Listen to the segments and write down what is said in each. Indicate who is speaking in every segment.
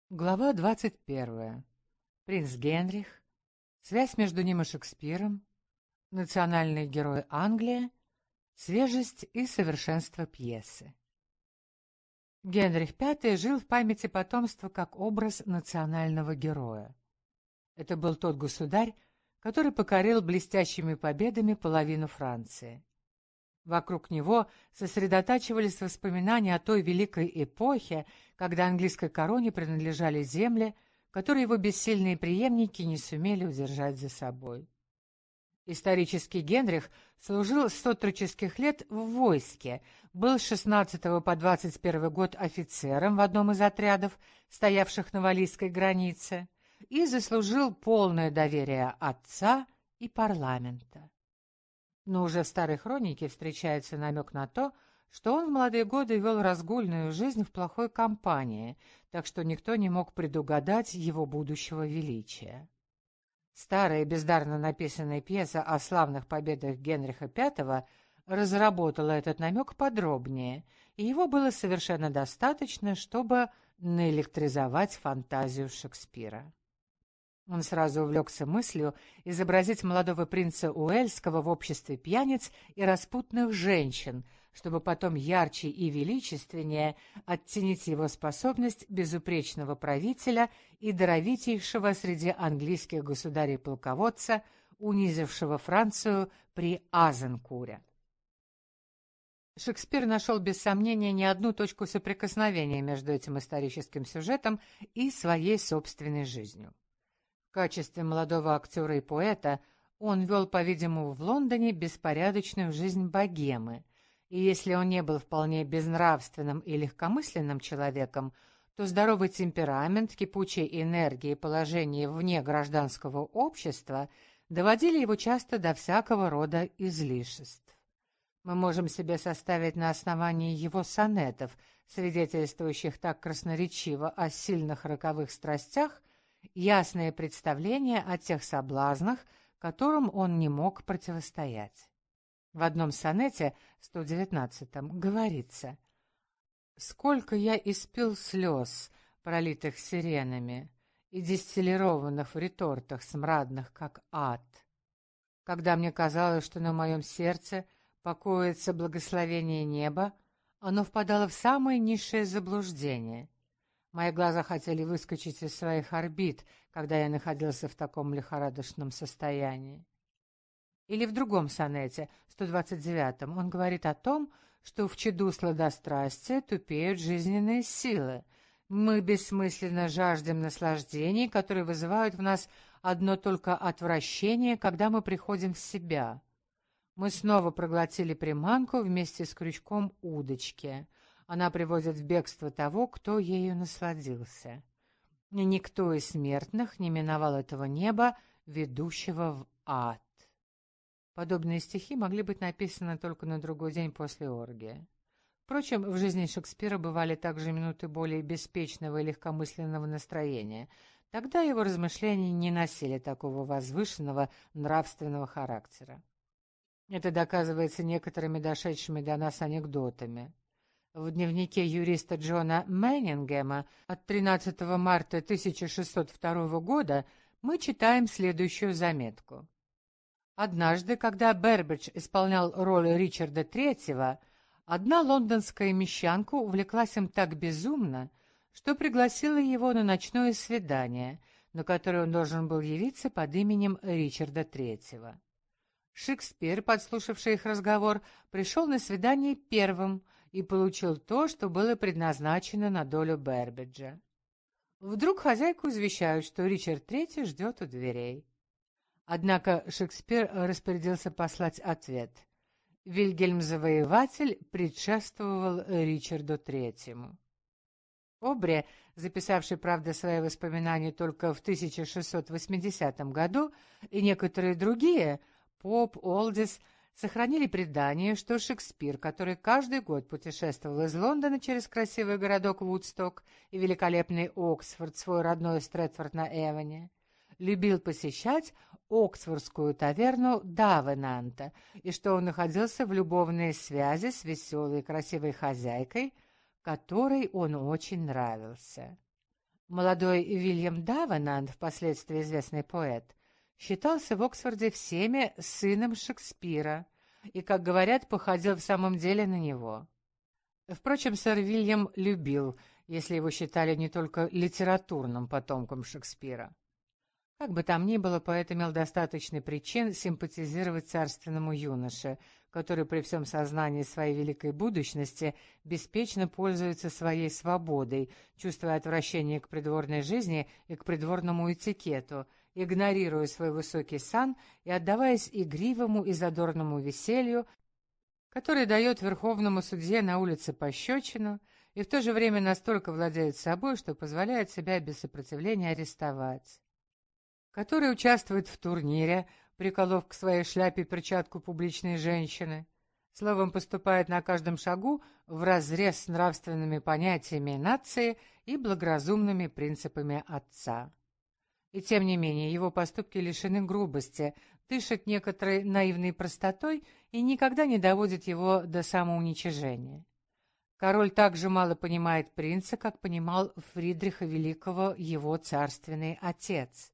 Speaker 1: Глава 21. Принц Генрих. Связь между ним и Шекспиром. Национальный герой Англии. Свежесть и совершенство пьесы. Генрих V жил в памяти потомства как образ национального героя. Это был тот государь, который покорил блестящими победами половину Франции. Вокруг него сосредотачивались воспоминания о той великой эпохе, когда английской короне принадлежали земли, которые его бессильные преемники не сумели удержать за собой. Исторический Генрих служил с отроческих лет в войске, был с 16 по 21 год офицером в одном из отрядов, стоявших на валлийской границе, и заслужил полное доверие отца и парламента. Но уже в старой хронике встречается намек на то, что он в молодые годы вел разгульную жизнь в плохой компании, так что никто не мог предугадать его будущего величия. Старая бездарно написанная пьеса о славных победах Генриха V разработала этот намек подробнее, и его было совершенно достаточно, чтобы наэлектризовать фантазию Шекспира. Он сразу увлекся мыслью изобразить молодого принца Уэльского в обществе пьяниц и распутных женщин, чтобы потом ярче и величественнее оттенить его способность безупречного правителя и даровитейшего среди английских государей-полководца, унизившего Францию при Азенкуре. Шекспир нашел без сомнения не одну точку соприкосновения между этим историческим сюжетом и своей собственной жизнью. В качестве молодого актера и поэта он вел, по-видимому, в Лондоне беспорядочную жизнь богемы, и если он не был вполне безнравственным и легкомысленным человеком, то здоровый темперамент, кипучая энергия и положение вне гражданского общества доводили его часто до всякого рода излишеств. Мы можем себе составить на основании его сонетов, свидетельствующих так красноречиво о сильных роковых страстях, ясное представление о тех соблазнах, которым он не мог противостоять. В одном сонете, 119-м, говорится: «Сколько я испил слез, пролитых сиренами, и дистиллированных в ретортах смрадных, как ад, когда мне казалось, что на моем сердце покоится благословение неба, оно впадало в самое низшее заблуждение. Мои глаза хотели выскочить из своих орбит, когда я находился в таком лихорадочном состоянии». Или в другом сонете, 129-м, он говорит о том, что в чаду сладострастия тупеют жизненные силы. Мы бессмысленно жаждем наслаждений, которые вызывают в нас одно только отвращение, когда мы приходим в себя. Мы снова проглотили приманку вместе с крючком удочки. Она приводит в бегство того, кто ею насладился. И никто из смертных не миновал этого неба, ведущего в ад. Подобные стихи могли быть написаны только на другой день после оргии. Впрочем, в жизни Шекспира бывали также минуты более беспечного и легкомысленного настроения. Тогда его размышления не носили такого возвышенного нравственного характера. Это доказывается некоторыми дошедшими до нас анекдотами. В дневнике юриста Джона Меннингема от 13 марта 1602 года мы читаем следующую заметку. Однажды, когда Бербидж исполнял роль Ричарда III, одна лондонская мещанка увлеклась им так безумно, что пригласила его на ночное свидание, на которое он должен был явиться под именем Ричарда III. Шекспир, подслушавший их разговор, пришел на свидание первым и получил то, что было предназначено на долю Бербиджа. Вдруг хозяйку извещают, что Ричард III ждет у дверей. Однако Шекспир распорядился послать ответ. Вильгельм-завоеватель предшествовал Ричарду III. Обре, записавший, правда, свои воспоминания только в 1680 году, и некоторые другие, Поп, Олдис, сохранили предание, что Шекспир, который каждый год путешествовал из Лондона через красивый городок Вудсток и великолепный Оксфорд, свой родной Стрэдфорд на Эвоне, любил посещать Оксфордскую таверну Давенанта, и что он находился в любовной связи с веселой и красивой хозяйкой, которой он очень нравился. Молодой Вильям Давенант, впоследствии известный поэт, считался в Оксфорде всеми сыном Шекспира и, как говорят, походил в самом деле на него. Впрочем, сэр Вильям любил, если его считали не только литературным потомком Шекспира. Как бы там ни было, поэт имел достаточно причин симпатизировать царственному юноше, который при всем сознании своей великой будущности беспечно пользуется своей свободой, чувствуя отвращение к придворной жизни и к придворному этикету, игнорируя свой высокий сан и отдаваясь игривому и задорному веселью, который дает верховному судье на улице пощечину и в то же время настолько владеет собой, что позволяет себя без сопротивления арестовать, который участвует в турнире, приколов к своей шляпе перчатку публичной женщины, словом, поступает на каждом шагу вразрез с нравственными понятиями нации и благоразумными принципами отца. И тем не менее, его поступки лишены грубости, дышат некоторой наивной простотой и никогда не доводят его до самоуничижения. Король так же мало понимает принца, как понимал Фридриха Великого его царственный отец.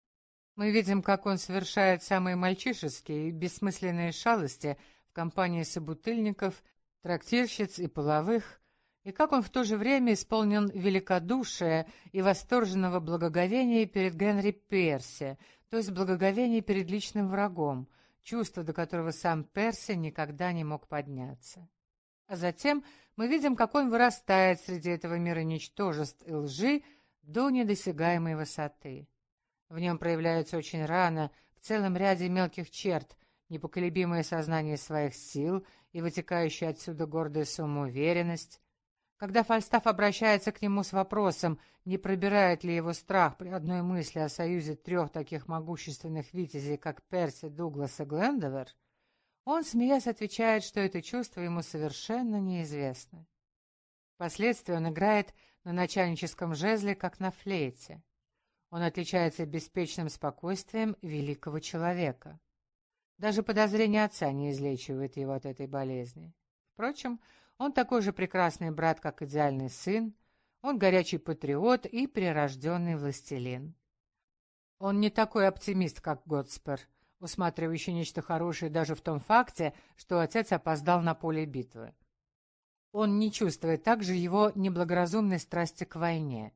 Speaker 1: Мы видим, как он совершает самые мальчишеские и бессмысленные шалости в компании собутыльников, трактирщиц и половых, и как он в то же время исполнен великодушия и восторженного благоговения перед Генри Перси, то есть благоговения перед личным врагом, чувство, до которого сам Перси никогда не мог подняться. А затем мы видим, как он вырастает среди этого мира ничтожеств и лжи до недосягаемой высоты. В нем проявляется очень рано, в целом ряде мелких черт, непоколебимое сознание своих сил и вытекающая отсюда гордая самоуверенность. Когда Фальстаф обращается к нему с вопросом, не пробирает ли его страх при одной мысли о союзе трех таких могущественных витязей, как Перси, Дуглас и Глендовер, он, смеясь, отвечает, что это чувство ему совершенно неизвестно. Впоследствии он играет на начальническом жезле, как на флейте. Он отличается беспечным спокойствием великого человека. Даже подозрение отца не излечивает его от этой болезни. Впрочем, он такой же прекрасный брат, как идеальный сын, он горячий патриот и прирожденный властелин. Он не такой оптимист, как Готспер, усматривающий нечто хорошее даже в том факте, что отец опоздал на поле битвы. Он не чувствует также его неблагоразумной страсти к войне.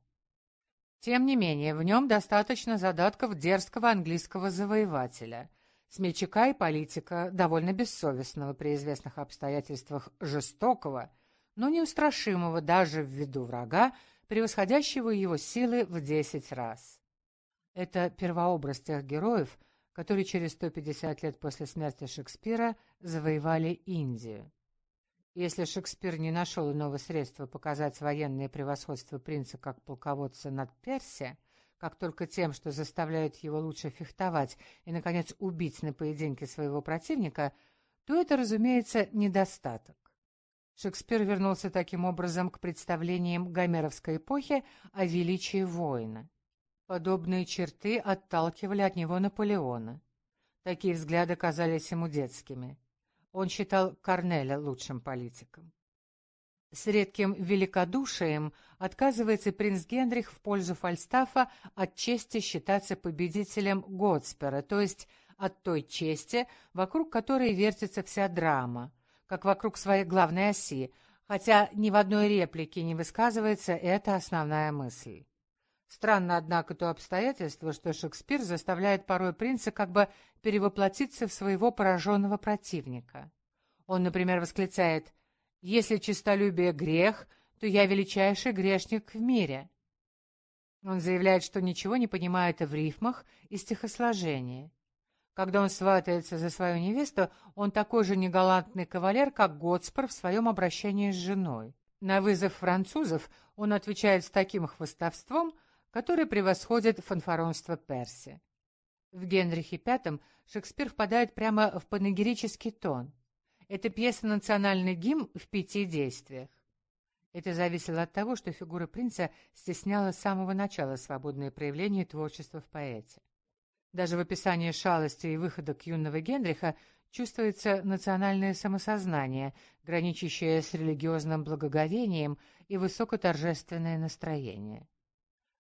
Speaker 1: Тем не менее, в нем достаточно задатков дерзкого английского завоевателя, смельчака и политика, довольно бессовестного при известных обстоятельствах, жестокого, но неустрашимого даже в виду врага, превосходящего его силы в 10 раз. Это первообраз тех героев, которые через 150 лет после смерти Шекспира завоевали Индию. Если Шекспир не нашел иного средства показать военное превосходство принца как полководца над Перси, как только тем, что заставляет его лучше фехтовать и, наконец, убить на поединке своего противника, то это, разумеется, недостаток. Шекспир вернулся таким образом к представлениям гомеровской эпохи о величии воина. Подобные черты отталкивали от него Наполеона. Такие взгляды казались ему детскими. Он считал Корнеля лучшим политиком. С редким великодушием отказывается принц Генрих в пользу Фальстафа от чести считаться победителем Готспера, то есть от той чести, вокруг которой вертится вся драма, как вокруг своей главной оси, хотя ни в одной реплике не высказывается эта основная мысль. Странно, однако, то обстоятельство, что Шекспир заставляет порой принца как бы перевоплотиться в своего пораженного противника. Он, например, восклицает: «Если честолюбие грех, то я величайший грешник в мире». Он заявляет, что ничего не понимает в рифмах и стихосложении. Когда он сватается за свою невесту, он такой же негалантный кавалер, как Готспер в своем обращении с женой. На вызов французов он отвечает с таким хвастовством, который превосходит фанфаронство Перси. В Генрихе V Шекспир впадает прямо в панегирический тон. Это пьеса «Национальный гимн» в 5 действиях. Это зависело от того, что фигура принца стесняла с самого начала свободное проявление творчества в поэте. Даже в описании шалости и выходок юного Генриха чувствуется национальное самосознание, граничащее с религиозным благоговением и высокоторжественное настроение.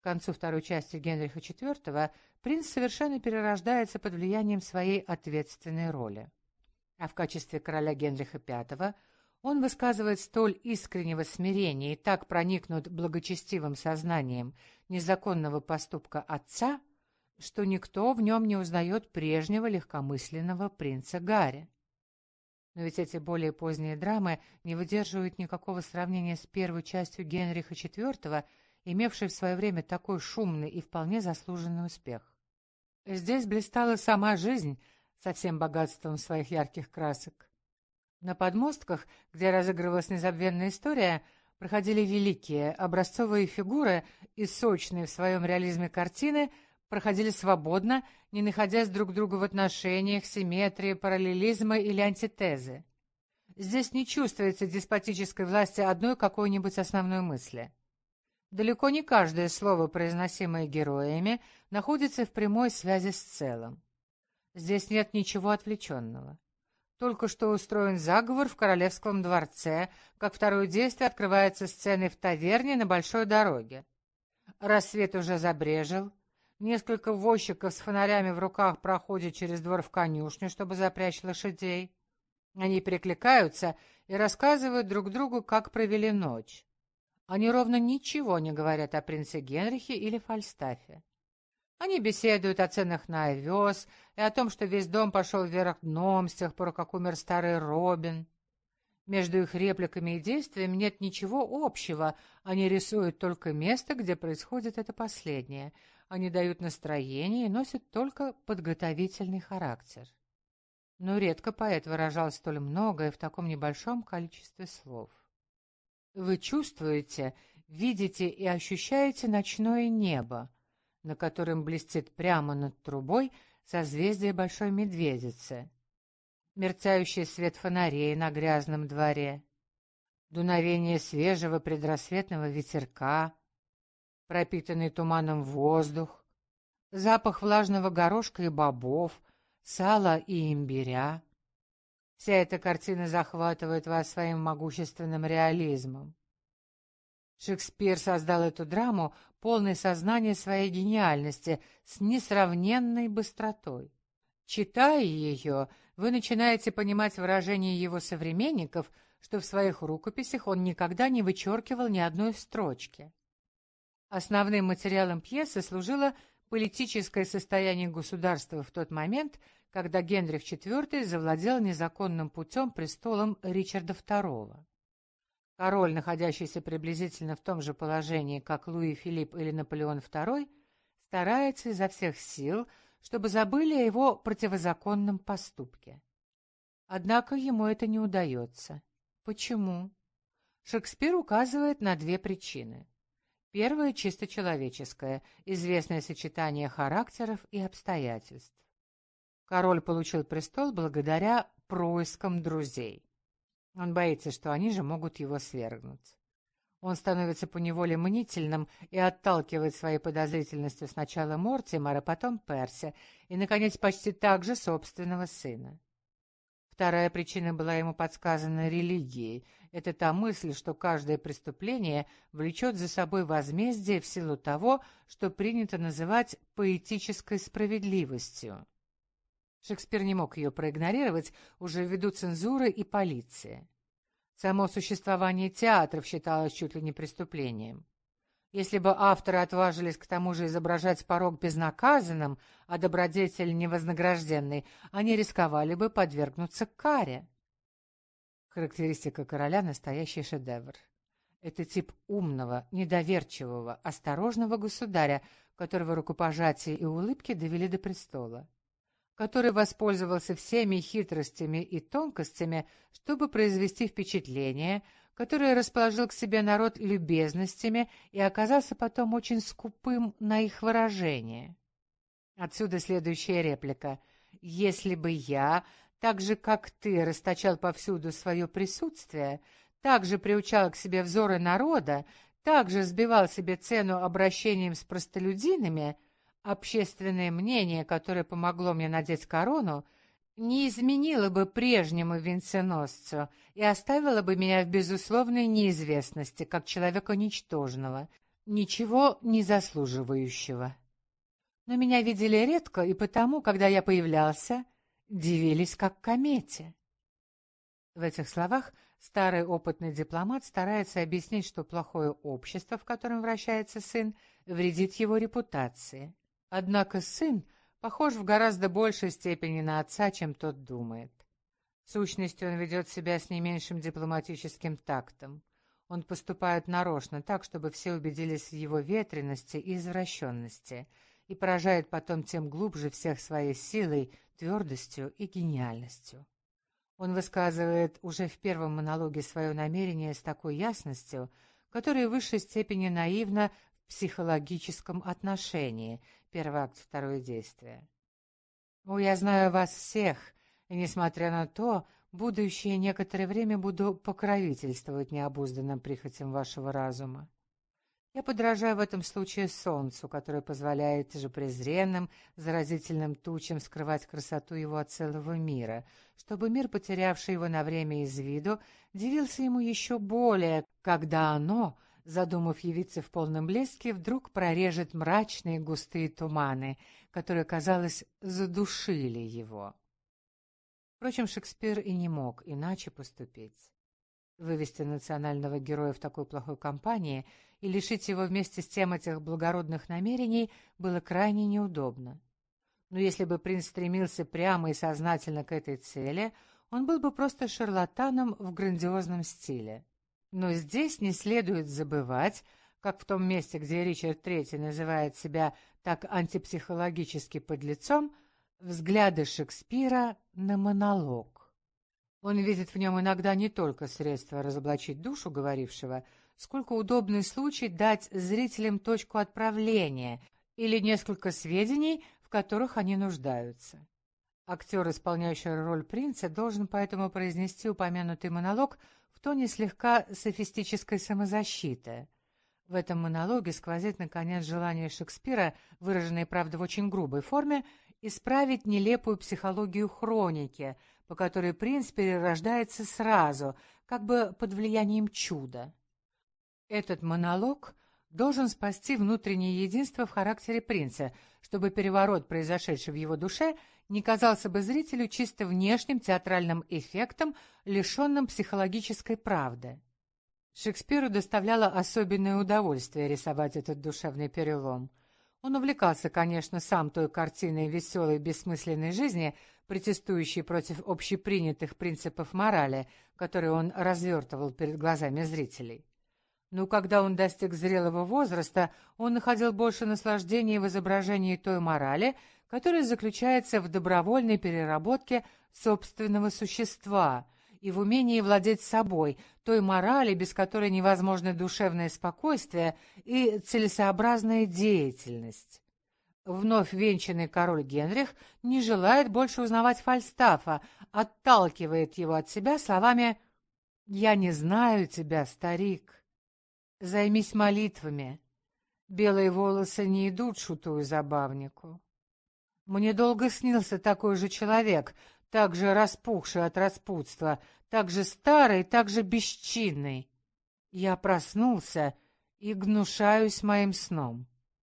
Speaker 1: концу второй части Генриха IV принц совершенно перерождается под влиянием своей ответственной роли. А в качестве короля Генриха V он высказывает столь искреннего смирения и так проникнут благочестивым сознанием незаконного поступка отца, что никто в нем не узнает прежнего легкомысленного принца Гарри. Но ведь эти более поздние драмы не выдерживают никакого сравнения с первой частью Генриха IV, имевшей в свое время такой шумный и вполне заслуженный успех. Здесь блистала сама жизнь со всем богатством своих ярких красок. На подмостках, где разыгрывалась незабвенная история, проходили великие образцовые фигуры и сочные в своем реализме картины проходили свободно, не находясь друг к другу в отношениях, симметрии, параллелизма или антитезы. Здесь не чувствуется деспотической власти одной какой-нибудь основной мысли. Далеко не каждое слово, произносимое героями, находится в прямой связи с целым. Здесь нет ничего отвлеченного. Только что устроен заговор в королевском дворце, как второе действие открывается сценой в таверне на большой дороге. Рассвет уже забрежил. Несколько возчиков с фонарями в руках проходят через двор в конюшню, чтобы запрячь лошадей. Они перекликаются и рассказывают друг другу, как провели ночь. Они ровно ничего не говорят о принце Генрихе или Фальстафе. Они беседуют о ценах на овес и о том, что весь дом пошел вверх дном с тех пор, как умер старый Робин. Между их репликами и действиями нет ничего общего. Они рисуют только место, где происходит это последнее. Они дают настроение и носят только подготовительный характер. Но редко поэт выражал столь многое в таком небольшом количестве слов. Вы чувствуете, видите и ощущаете ночное небо, на котором блестит прямо над трубой созвездие Большой Медведицы, мерцающий свет фонарей на грязном дворе, дуновение свежего предрассветного ветерка, пропитанный туманом воздух, запах влажного горошка и бобов, сала и имбиря. Вся эта картина захватывает вас своим могущественным реализмом. Шекспир создал эту драму, полной сознания своей гениальности, с несравненной быстротой. Читая ее, вы начинаете понимать выражения его современников, что в своих рукописях он никогда не вычеркивал ни одной строчки. Основным материалом пьесы служило политическое состояние государства в тот момент, когда Генрих IV завладел незаконным путем престолом Ричарда II. Король, находящийся приблизительно в том же положении, как Луи Филипп или Наполеон II, старается изо всех сил, чтобы забыли о его противозаконном поступке. Однако ему это не удается. Почему? Шекспир указывает на две причины. Первая чисто человеческая, известное сочетание характеров и обстоятельств. Король получил престол благодаря проискам друзей. Он боится, что они же могут его свергнуть. Он становится поневоле мнительным и отталкивает своей подозрительностью сначала Мортимера, потом Перси и, наконец, почти так же собственного сына. Вторая причина была ему подсказана религией. Это та мысль, что каждое преступление влечет за собой возмездие в силу того, что принято называть поэтической справедливостью. Шекспир не мог ее проигнорировать уже ввиду цензуры и полиции. Само существование театров считалось чуть ли не преступлением. Если бы авторы отважились к тому же изображать порок безнаказанным, а добродетель невознагражденной, они рисковали бы подвергнуться каре. Характеристика короля — настоящий шедевр. Это тип умного, недоверчивого, осторожного государя, которого рукопожатие и улыбки довели до престола, который воспользовался всеми хитростями и тонкостями, чтобы произвести впечатление, который расположил к себе народ любезностями и оказался потом очень скупым на их выражение. Отсюда следующая реплика. «Если бы я, так же, как ты, расточал повсюду свое присутствие, так же приучал к себе взоры народа, так же сбивал себе цену обращением с простолюдинами, общественное мнение, которое помогло мне надеть корону, не изменило бы прежнему венценосцу и оставило бы меня в безусловной неизвестности, как человека ничтожного. ничего не заслуживающего. Но меня видели редко, и потому, когда я появлялся, дивились как комете. В этих словах старый опытный дипломат старается объяснить, что плохое общество, в котором вращается сын, вредит его репутации. Однако сын похож в гораздо большей степени на отца, чем тот думает. В сущности, он ведет себя с не меньшим дипломатическим тактом. Он поступает нарочно, так, чтобы все убедились в его ветрености и извращенности, и поражает потом тем глубже всех своей силой, твердостью и гениальностью. Он высказывает уже в первом монологе свое намерение с такой ясностью, которая в высшей степени наивна в психологическом отношении. Первый акт, второе действие. «О, я знаю вас всех, и, несмотря на то, будущее некоторое время буду покровительствовать необузданным прихотям вашего разума. Я подражаю в этом случае солнцу, которое позволяет же презренным, заразительным тучам скрывать красоту его от целого мира, чтобы мир, потерявший его на время из виду, дивился ему еще более, когда оно, задумав явиться в полном блеске, вдруг прорежет мрачные густые туманы, которые, казалось, задушили его». Впрочем, Шекспир и не мог иначе поступить. Вывести национального героя в такой плохой компании и лишить его вместе с тем этих благородных намерений было крайне неудобно. Но если бы принц стремился прямо и сознательно к этой цели, он был бы просто шарлатаном в грандиозном стиле. Но здесь не следует забывать, как в том месте, где Ричард III называет себя так антипсихологически подлецом, взгляды Шекспира на монолог. Он видит в нем иногда не только средство разоблачить душу говорившего, сколько удобный случай дать зрителям точку отправления или несколько сведений, в которых они нуждаются. Актер, исполняющий роль принца, должен поэтому произнести упомянутый монолог в тоне слегка софистической самозащиты. В этом монологе сквозит, наконец, желание Шекспира, выраженное, правда, в очень грубой форме, исправить нелепую психологию хроники, по которой принц перерождается сразу, как бы под влиянием чуда. Этот монолог должен спасти внутреннее единство в характере принца, чтобы переворот, произошедший в его душе, не казался бы зрителю чисто внешним театральным эффектом, лишенным психологической правды. Шекспиру доставляло особенное удовольствие рисовать этот душевный перелом. Он увлекался, конечно, сам той картиной веселой бессмысленной жизни, протестующей против общепринятых принципов морали, которые он развертывал перед глазами зрителей. Но когда он достиг зрелого возраста, он находил больше наслаждения в изображении той морали, которая заключается в добровольной переработке собственного существа и в умении владеть собой, той морали, без которой невозможно душевное спокойствие и целесообразная деятельность. Вновь венчанный король Генрих не желает больше узнавать Фальстафа, отталкивает его от себя словами «Я не знаю тебя, старик. Займись молитвами. Белые волосы не идут шутую-забавнику. Мне долго снился такой же человек, так же распухший от распутства, так же старый, так же бесчинный. Я проснулся и гнушаюсь моим сном».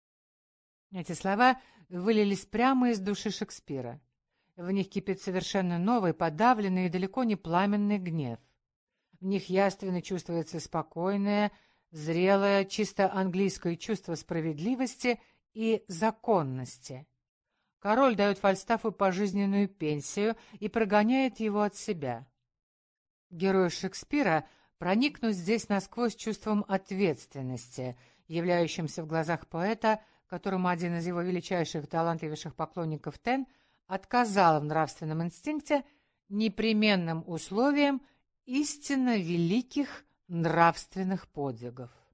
Speaker 1: Эти слова вылились прямо из души Шекспира. В них кипит совершенно новый, подавленный и далеко не пламенный гнев. В них явственно чувствуется спокойное, зрелое, чисто английское чувство справедливости и законности. Король дает Фальстафу пожизненную пенсию и прогоняет его от себя. Герой Шекспира проникнут здесь насквозь чувством ответственности, являющимся в глазах поэта, которому один из его величайших талантливейших поклонников Тен отказал в нравственном инстинкте, непременным условием истинно великих нравственных подвигов.